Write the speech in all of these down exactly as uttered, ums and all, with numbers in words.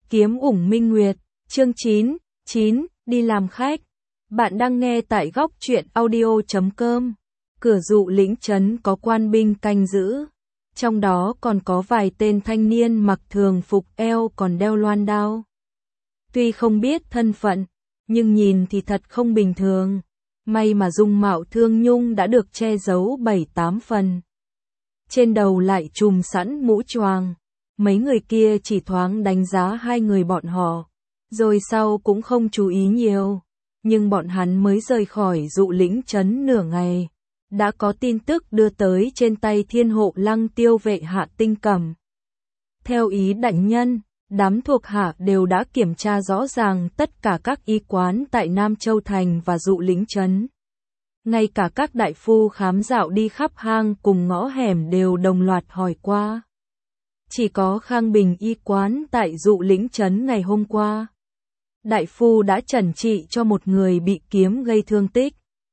Kiếm ủng minh nguyệt, chương chín, chín, đi làm khách. Bạn đang nghe tại góc truyện audio chấm com. Cửa dụ lĩnh trấn có quan binh canh giữ. Trong đó còn có vài tên thanh niên mặc thường phục, eo còn đeo loan đao. Tuy không biết thân phận, nhưng nhìn thì thật không bình thường. May mà dung mạo Thương Nhung đã được che giấu bảy tám phần. Trên đầu lại trùm sẵn mũ choàng. Mấy người kia chỉ thoáng đánh giá hai người bọn họ, rồi sau cũng không chú ý nhiều. Nhưng bọn hắn mới rời khỏi dụ lĩnh trấn nửa ngày, đã có tin tức đưa tới trên tay Thiên Hộ Lăng Tiêu vệ Hạ Tinh Cẩm. Theo ý đại nhân, đám thuộc hạ đều đã kiểm tra rõ ràng tất cả các y quán tại Nam Châu Thành và dụ lĩnh trấn. Ngay cả các đại phu khám dạo đi khắp hang cùng ngõ hẻm đều đồng loạt hỏi qua. Chỉ có Khang Bình y quán tại dụ lĩnh trấn ngày hôm qua. Đại phu đã chẩn trị cho một người bị kiếm gây thương tích.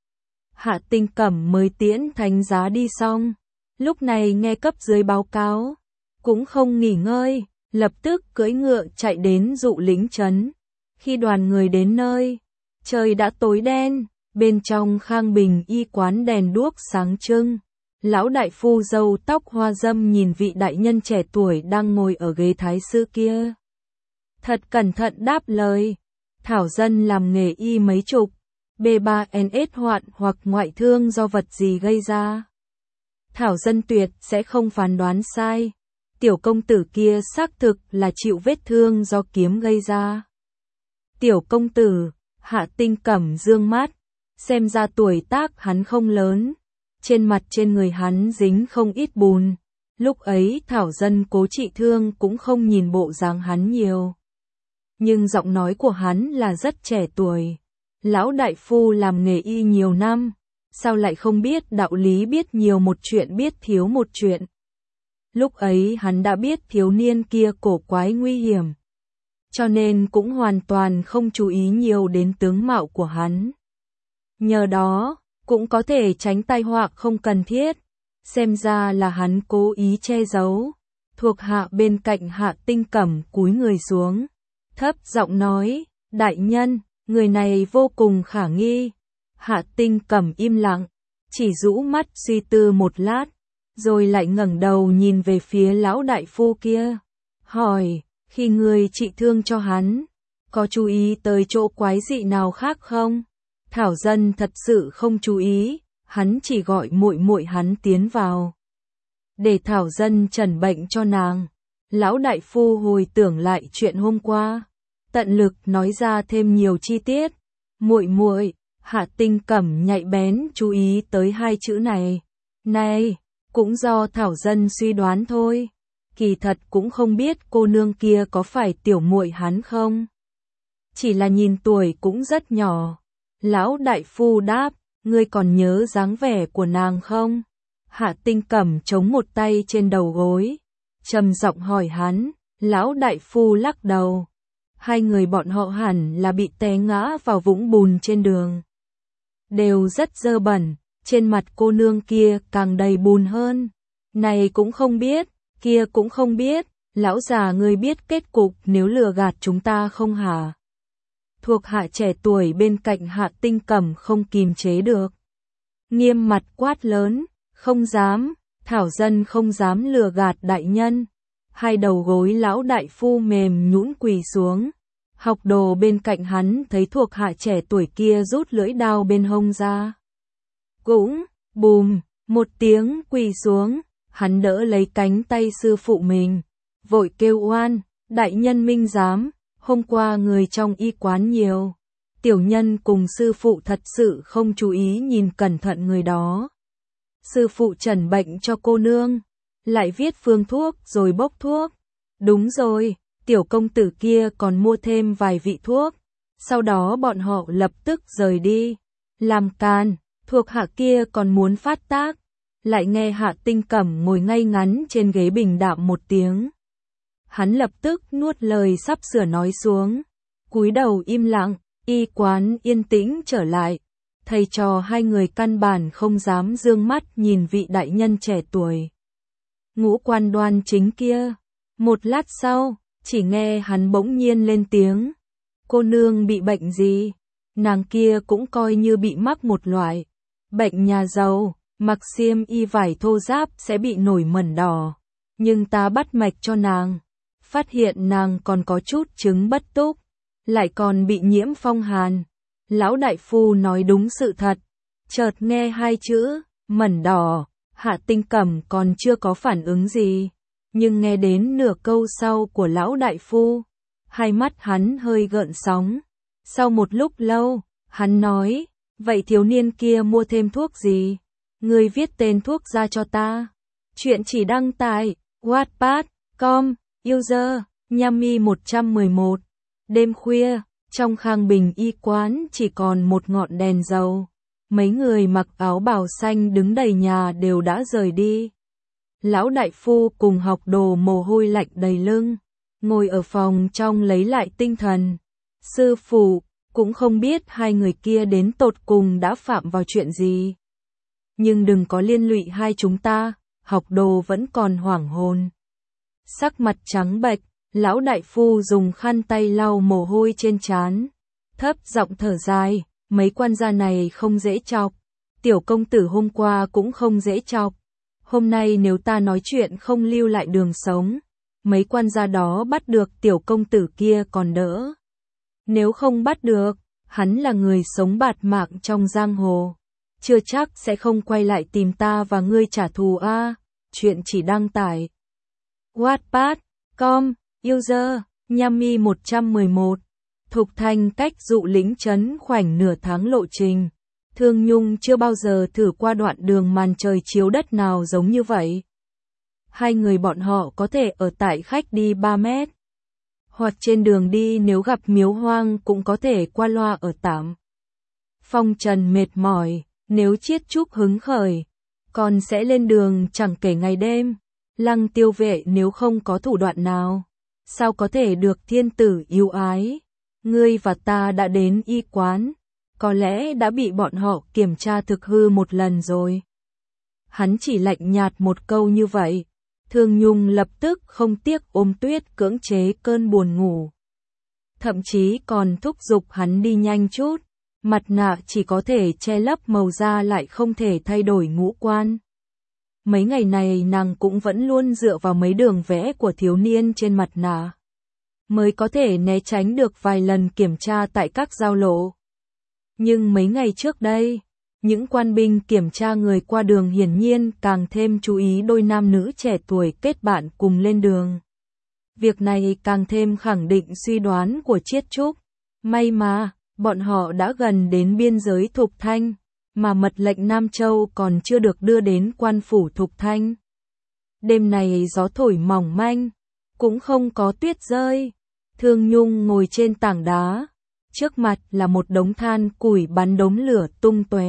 Hạ Tinh Cẩm mới tiễn thánh giá đi xong. Lúc này nghe cấp dưới báo cáo. Cũng không nghỉ ngơi, lập tức cưỡi ngựa chạy đến dụ lĩnh trấn. Khi đoàn người đến nơi, trời đã tối đen, bên trong Khang Bình y quán đèn đuốc sáng trưng. Lão đại phu râu tóc hoa râm nhìn vị đại nhân trẻ tuổi đang ngồi ở ghế thái sư kia. Thật cẩn thận đáp lời. Thảo dân làm nghề y mấy chục, B ba N S hoạn hoặc ngoại thương do vật gì gây ra. Thảo dân tuyệt sẽ không phán đoán sai. Tiểu công tử kia xác thực là chịu vết thương do kiếm gây ra. Tiểu công tử, Hạ Tinh Cẩm dương mắt, xem ra tuổi tác hắn không lớn. Trên mặt trên người hắn dính không ít bùn. Lúc ấy Thảo dân cố trị thương cũng không nhìn bộ dáng hắn nhiều. Nhưng giọng nói của hắn là rất trẻ tuổi. Lão đại phu làm nghề y nhiều năm, sao lại không biết đạo lý, biết nhiều một chuyện biết thiếu một chuyện. Lúc ấy hắn đã biết thiếu niên kia cổ quái nguy hiểm, cho nên cũng hoàn toàn không chú ý nhiều đến tướng mạo của hắn. Nhờ đó, cũng có thể tránh tai họa không cần thiết. Xem ra là hắn cố ý che giấu. Thuộc hạ bên cạnh Hạ Tinh Cẩm cúi người xuống, thấp giọng nói, đại nhân, người này vô cùng khả nghi. Hạ Tinh Cẩm im lặng, chỉ rũ mắt suy tư một lát, rồi lại ngẩng đầu nhìn về phía lão đại phu kia, hỏi, khi người trị thương cho hắn, có chú ý tới chỗ quái dị nào khác không? Thảo dân thật sự không chú ý, hắn chỉ gọi muội muội hắn tiến vào, để Thảo dân chẩn bệnh cho nàng. Lão đại phu hồi tưởng lại chuyện hôm qua, tận lực nói ra thêm nhiều chi tiết. Muội muội, Hạ Tinh Cẩm nhạy bén chú ý tới hai chữ này. Này, cũng do Thảo dân suy đoán thôi. Kỳ thật cũng không biết cô nương kia có phải tiểu muội hắn không. Chỉ là nhìn tuổi cũng rất nhỏ. Lão đại phu đáp, ngươi còn nhớ dáng vẻ của nàng không? Hạ Tinh Cẩm chống một tay trên đầu gối, trầm giọng hỏi hắn. Lão đại phu lắc đầu. Hai người bọn họ hẳn là bị té ngã vào vũng bùn trên đường. Đều rất dơ bẩn, trên mặt cô nương kia càng đầy bùn hơn. Này cũng không biết, kia cũng không biết, lão già ngươi biết kết cục nếu lừa gạt chúng ta không hả? Thuộc hạ trẻ tuổi bên cạnh Hạ Tinh Cẩm không kìm chế được. Nghiêm mặt quát lớn, không dám, Thảo dân không dám lừa gạt đại nhân. Hai đầu gối lão đại phu mềm nhũn quỳ xuống. Học đồ bên cạnh hắn thấy thuộc hạ trẻ tuổi kia rút lưỡi đao bên hông ra. Cũng, bùm, một tiếng quỳ xuống, hắn đỡ lấy cánh tay sư phụ mình, vội kêu oan, đại nhân minh giám, hôm qua người trong y quán nhiều. Tiểu nhân cùng sư phụ thật sự không chú ý nhìn cẩn thận người đó. Sư phụ chẩn bệnh cho cô nương, lại viết phương thuốc rồi bốc thuốc. Đúng rồi, tiểu công tử kia còn mua thêm vài vị thuốc. Sau đó bọn họ lập tức rời đi. Làm càn, thuộc hạ kia còn muốn phát tác. Lại nghe Hạ Tinh Cẩm ngồi ngay ngắn trên ghế bình đạm một tiếng. Hắn lập tức nuốt lời sắp sửa nói xuống. Cúi đầu im lặng, y quán yên tĩnh trở lại. Thầy trò hai người căn bản không dám dương mắt nhìn vị đại nhân trẻ tuổi. Ngũ quan đoan chính kia. Một lát sau, chỉ nghe hắn bỗng nhiên lên tiếng. Cô nương bị bệnh gì? Nàng kia cũng coi như bị mắc một loại bệnh nhà giàu, mặc xiêm y vải thô ráp sẽ bị nổi mẩn đỏ. Nhưng ta bắt mạch cho nàng, phát hiện nàng còn có chút chứng bất túc, lại còn bị nhiễm phong hàn. Lão đại phu nói đúng sự thật. Chợt nghe hai chữ mẩn đỏ, Hạ Tinh Cẩm còn chưa có phản ứng gì, nhưng nghe đến nửa câu sau của lão đại phu, hai mắt hắn hơi gợn sóng. Sau một lúc lâu, hắn nói, vậy thiếu niên kia mua thêm thuốc gì? Ngươi viết tên thuốc ra cho ta. Chuyện chỉ đăng tại wattpad chấm com, user Nhami một trăm mười một. Đêm khuya, trong Khang Bình y quán chỉ còn một ngọn đèn dầu. Mấy người mặc áo bào xanh đứng đầy nhà đều đã rời đi. Lão đại phu cùng học đồ mồ hôi lạnh đầy lưng, ngồi ở phòng trong lấy lại tinh thần. Sư phụ cũng không biết hai người kia đến tột cùng đã phạm vào chuyện gì. Nhưng đừng có liên lụy hai chúng ta, học đồ vẫn còn hoảng hồn. Sắc mặt trắng bệch, lão đại phu dùng khăn tay lau mồ hôi trên trán, thấp giọng thở dài, mấy quan gia này không dễ chọc. Tiểu công tử hôm qua cũng không dễ chọc. Hôm nay nếu ta nói chuyện không lưu lại đường sống, mấy quan gia đó bắt được tiểu công tử kia còn đỡ. Nếu không bắt được, hắn là người sống bạt mạng trong giang hồ, chưa chắc sẽ không quay lại tìm ta và ngươi trả thù a. À. Chuyện chỉ đăng tải wattpad chấm com, user Nhami một trăm mười một. Thục Thanh cách Dụ Lĩnh trấn khoảnh nửa tháng lộ trình. Thương Nhung chưa bao giờ thử qua đoạn đường màn trời chiếu đất nào giống như vậy. Hai người bọn họ có thể ở tại khách đi ba mét. Hoặc trên đường đi nếu gặp miếu hoang cũng có thể qua loa ở tạm. Phong Trần mệt mỏi, nếu Chiết Trúc hứng khởi, còn sẽ lên đường chẳng kể ngày đêm. Lăng Tiêu Vệ nếu không có thủ đoạn nào, sao có thể được thiên tử yêu ái. Ngươi và ta đã đến y quán, có lẽ đã bị bọn họ kiểm tra thực hư một lần rồi. Hắn chỉ lạnh nhạt một câu như vậy. Thương Nhung lập tức không tiếc ôm Tuyết cưỡng chế cơn buồn ngủ. Thậm chí còn thúc giục hắn đi nhanh chút, mặt nạ chỉ có thể che lấp màu da lại không thể thay đổi ngũ quan. Mấy ngày này nàng cũng vẫn luôn dựa vào mấy đường vẽ của thiếu niên trên mặt nạ, mới có thể né tránh được vài lần kiểm tra tại các giao lộ. Nhưng mấy ngày trước đây, những quan binh kiểm tra người qua đường hiển nhiên càng thêm chú ý đôi nam nữ trẻ tuổi kết bạn cùng lên đường. Việc này càng thêm khẳng định suy đoán của Chiết Trúc. May mà, bọn họ đã gần đến biên giới Thục Thanh, mà mật lệnh Nam Châu còn chưa được đưa đến quan phủ Thục Thanh. Đêm này gió thổi mỏng manh, cũng không có tuyết rơi. Thương Nhung ngồi trên tảng đá, trước mặt là một đống than củi bắn đống lửa tung tóe,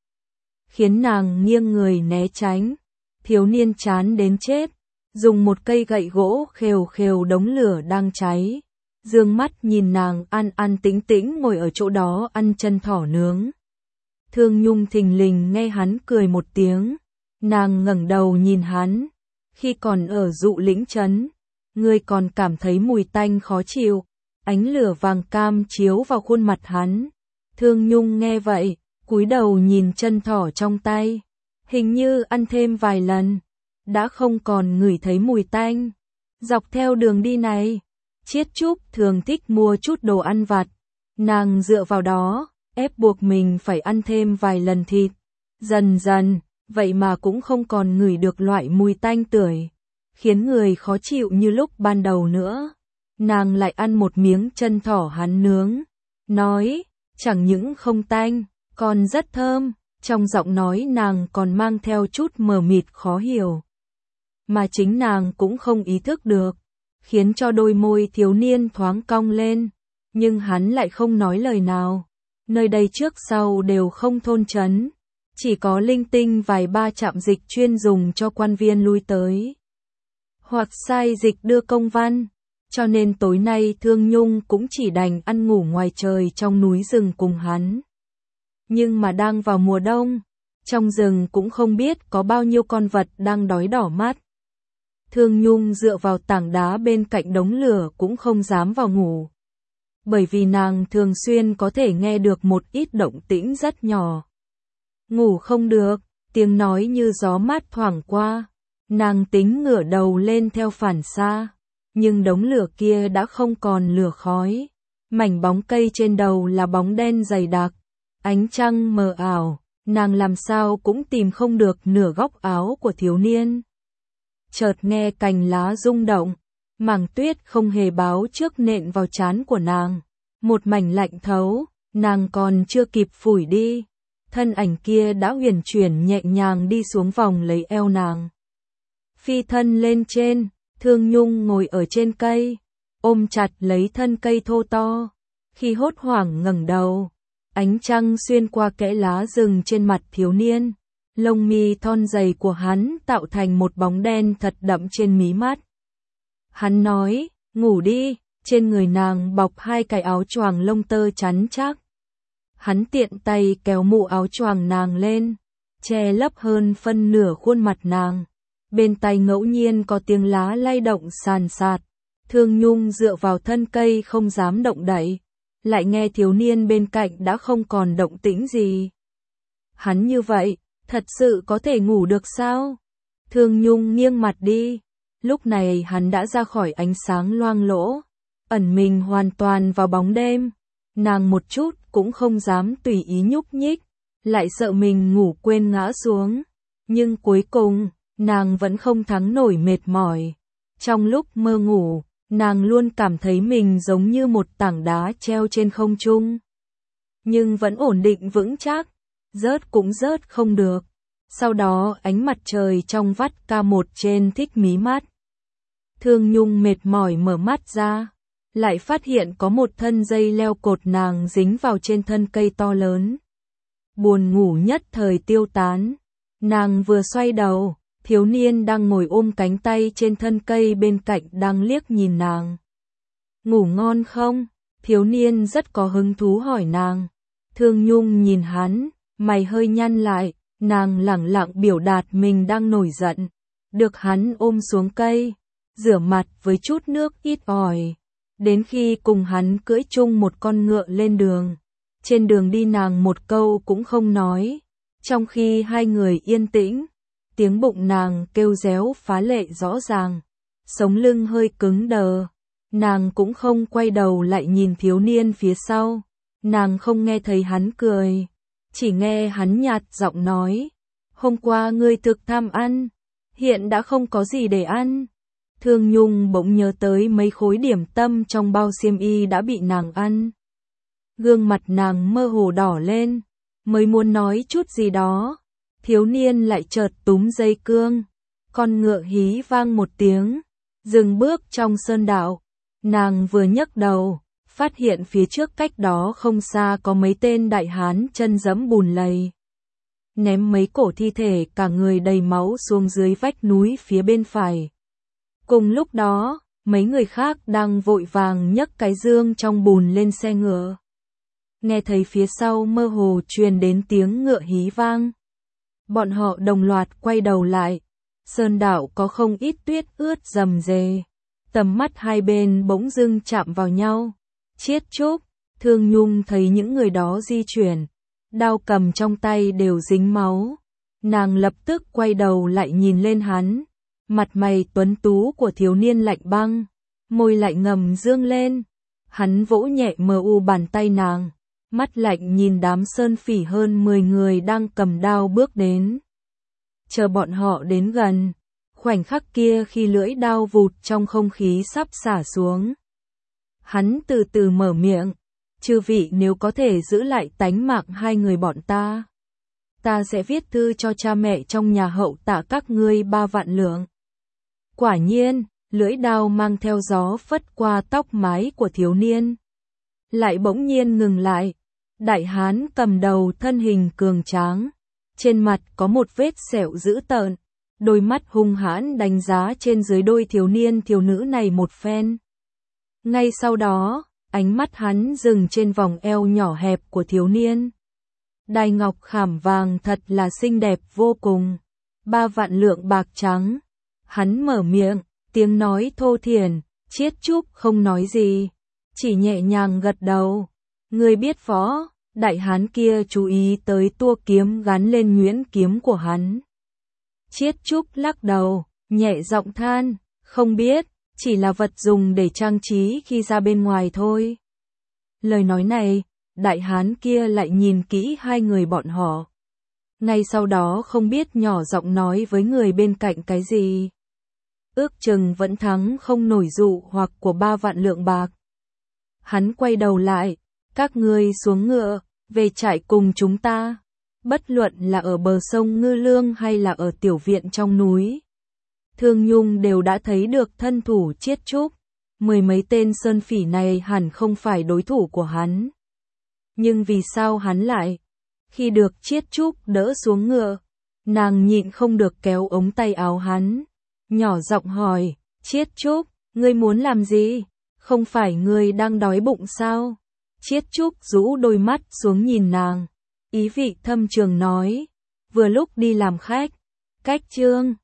khiến nàng nghiêng người né tránh. Thiếu niên chán đến chết, dùng một cây gậy gỗ khều khều đống lửa đang cháy, dương mắt nhìn nàng an an tĩnh tĩnh ngồi ở chỗ đó ăn chân thỏ nướng. Thương Nhung thình lình nghe hắn cười một tiếng, nàng ngẩng đầu nhìn hắn. Khi còn ở Dụ Lĩnh trấn, ngươi còn cảm thấy mùi tanh khó chịu. Ánh lửa vàng cam chiếu vào khuôn mặt hắn. Thương Nhung nghe vậy, cúi đầu nhìn chân thỏ trong tay. Hình như ăn thêm vài lần, đã không còn ngửi thấy mùi tanh. Dọc theo đường đi này, Chiết Trúc thường thích mua chút đồ ăn vặt. Nàng dựa vào đó, ép buộc mình phải ăn thêm vài lần thịt. Dần dần, vậy mà cũng không còn ngửi được loại mùi tanh tưởi, khiến người khó chịu như lúc ban đầu nữa. Nàng lại ăn một miếng chân thỏ hắn nướng, nói, chẳng những không tanh, còn rất thơm. Trong giọng nói nàng còn mang theo chút mờ mịt khó hiểu, mà chính nàng cũng không ý thức được, khiến cho đôi môi thiếu niên thoáng cong lên, nhưng hắn lại không nói lời nào. Nơi đây trước sau đều không thôn trấn, chỉ có linh tinh vài ba trạm dịch chuyên dùng cho quan viên lui tới, hoặc sai dịch đưa công văn, cho nên tối nay Thương Nhung cũng chỉ đành ăn ngủ ngoài trời trong núi rừng cùng hắn. Nhưng mà đang vào mùa đông, trong rừng cũng không biết có bao nhiêu con vật đang đói đỏ mắt. Thương Nhung dựa vào tảng đá bên cạnh đống lửa cũng không dám vào ngủ. Bởi vì nàng thường xuyên có thể nghe được một ít động tĩnh rất nhỏ. Ngủ không được, tiếng nói như gió mát thoảng qua. Nàng tính ngửa đầu lên theo phản xạ, nhưng đống lửa kia đã không còn lửa khói. Mảnh bóng cây trên đầu là bóng đen dày đặc, ánh trăng mờ ảo, nàng làm sao cũng tìm không được nửa góc áo của thiếu niên. Chợt nghe cành lá rung động, mảng tuyết không hề báo trước nện vào trán của nàng. Một mảnh lạnh thấu, nàng còn chưa kịp phủi đi. Thân ảnh kia đã huyền chuyển nhẹ nhàng đi xuống vòng lấy eo nàng. Phi thân lên trên, Thương Nhung ngồi ở trên cây, ôm chặt lấy thân cây thô to. Khi hốt hoảng ngẩng đầu, ánh trăng xuyên qua kẽ lá rừng trên mặt thiếu niên. Lông mi thon dày của hắn tạo thành một bóng đen thật đậm trên mí mắt. Hắn nói, ngủ đi, trên người nàng bọc hai cái áo choàng lông tơ chắn chắc. Hắn tiện tay kéo mũ áo choàng nàng lên, che lấp hơn phân nửa khuôn mặt nàng. Bên tai ngẫu nhiên có tiếng lá lay động sàn sạt. Thương Nhung dựa vào thân cây không dám động đậy, lại nghe thiếu niên bên cạnh đã không còn động tĩnh gì. Hắn như vậy, thật sự có thể ngủ được sao? Thương Nhung nghiêng mặt đi, lúc này hắn đã ra khỏi ánh sáng loang lỗ, ẩn mình hoàn toàn vào bóng đêm. Nàng một chút cũng không dám tùy ý nhúc nhích, lại sợ mình ngủ quên ngã xuống. Nhưng cuối cùng, nàng vẫn không thắng nổi mệt mỏi. Trong lúc mơ ngủ, nàng luôn cảm thấy mình giống như một tảng đá treo trên không trung. Nhưng vẫn ổn định vững chắc, rớt cũng rớt không được. Sau đó ánh mặt trời trong vắt ca một trên thích mí mắt. Thương Nhung mệt mỏi mở mắt ra, lại phát hiện có một thân dây leo cột nàng dính vào trên thân cây to lớn. Buồn ngủ nhất thời tiêu tán, nàng vừa xoay đầu, thiếu niên đang ngồi ôm cánh tay trên thân cây bên cạnh đang liếc nhìn nàng. Ngủ ngon không? Thiếu niên rất có hứng thú hỏi nàng. Thương Nhung nhìn hắn, mày hơi nhăn lại, nàng lẳng lặng biểu đạt mình đang nổi giận. Được hắn ôm xuống cây, rửa mặt với chút nước ít ỏi. Đến khi cùng hắn cưỡi chung một con ngựa lên đường. Trên đường đi nàng một câu cũng không nói. Trong khi hai người yên tĩnh, tiếng bụng nàng kêu réo phá lệ rõ ràng. Sống lưng hơi cứng đờ. Nàng cũng không quay đầu lại nhìn thiếu niên phía sau. Nàng không nghe thấy hắn cười. Chỉ nghe hắn nhạt giọng nói. Hôm qua ngươi thực tham ăn, hiện đã không có gì để ăn. Thương Nhung bỗng nhớ tới mấy khối điểm tâm trong bao xiêm y đã bị nàng ăn. Gương mặt nàng mơ hồ đỏ lên, mới muốn nói chút gì đó. Thiếu niên lại chợt túm dây cương. Con ngựa hí vang một tiếng, dừng bước trong sơn đạo. Nàng vừa nhấc đầu, phát hiện phía trước cách đó không xa có mấy tên đại hán chân giẫm bùn lầy. Ném mấy cổ thi thể cả người đầy máu xuống dưới vách núi phía bên phải. Cùng lúc đó, mấy người khác đang vội vàng nhấc cái dương trong bùn lên xe ngựa. Nghe thấy phía sau mơ hồ truyền đến tiếng ngựa hí vang. Bọn họ đồng loạt quay đầu lại. Sơn đạo có không ít tuyết ướt rầm rề. Tầm mắt hai bên bỗng dưng chạm vào nhau. Chiết chúc, Thương Nhung thấy những người đó di chuyển. Đao cầm trong tay đều dính máu. Nàng lập tức quay đầu lại nhìn lên hắn. Mặt mày tuấn tú của thiếu niên lạnh băng, môi lại ngầm dương lên. Hắn vỗ nhẹ mờ u bàn tay nàng, mắt lạnh nhìn đám sơn phỉ hơn mười người đang cầm đao bước đến. Chờ bọn họ đến gần, khoảnh khắc kia khi lưỡi đao vụt trong không khí sắp xả xuống. Hắn từ từ mở miệng, chư vị nếu có thể giữ lại tánh mạng hai người bọn ta, ta sẽ viết thư cho cha mẹ trong nhà hậu tạ các ngươi ba vạn lượng. Quả nhiên, lưỡi đao mang theo gió phất qua tóc mái của thiếu niên. Lại bỗng nhiên ngừng lại. Đại hán cầm đầu thân hình cường tráng. Trên mặt có một vết sẹo dữ tợn. Đôi mắt hung hãn đánh giá trên dưới đôi thiếu niên thiếu nữ này một phen. Ngay sau đó, ánh mắt hắn dừng trên vòng eo nhỏ hẹp của thiếu niên. Đai ngọc khảm vàng thật là xinh đẹp vô cùng. Ba vạn lượng bạc trắng. Hắn mở miệng, tiếng nói thô thiển, Chiết Trúc không nói gì, chỉ nhẹ nhàng gật đầu. Ngươi biết võ, đại hán kia chú ý tới tua kiếm gắn lên nhuyễn kiếm của hắn. Chiết Trúc lắc đầu, nhẹ giọng than, không biết, chỉ là vật dùng để trang trí khi ra bên ngoài thôi. Lời nói này, đại hán kia lại nhìn kỹ hai người bọn họ. Ngay sau đó không biết nhỏ giọng nói với người bên cạnh cái gì. Ước chừng vẫn thắng không nổi dụ hoặc của ba vạn lượng bạc. Hắn quay đầu lại, các ngươi xuống ngựa, về trại cùng chúng ta. Bất luận là ở bờ sông Ngư Lương hay là ở tiểu viện trong núi. Thương Nhung đều đã thấy được thân thủ Chiết Trúc. Mười mấy tên sơn phỉ này hẳn không phải đối thủ của hắn. Nhưng vì sao hắn lại? Khi được Chiết Trúc đỡ xuống ngựa, nàng nhịn không được kéo ống tay áo hắn. Nhỏ giọng hỏi, Chiết Trúc, ngươi muốn làm gì? Không phải ngươi đang đói bụng sao? Chiết Trúc rũ đôi mắt xuống nhìn nàng. Ý vị thâm trường nói, vừa lúc đi làm khách. Cách Trương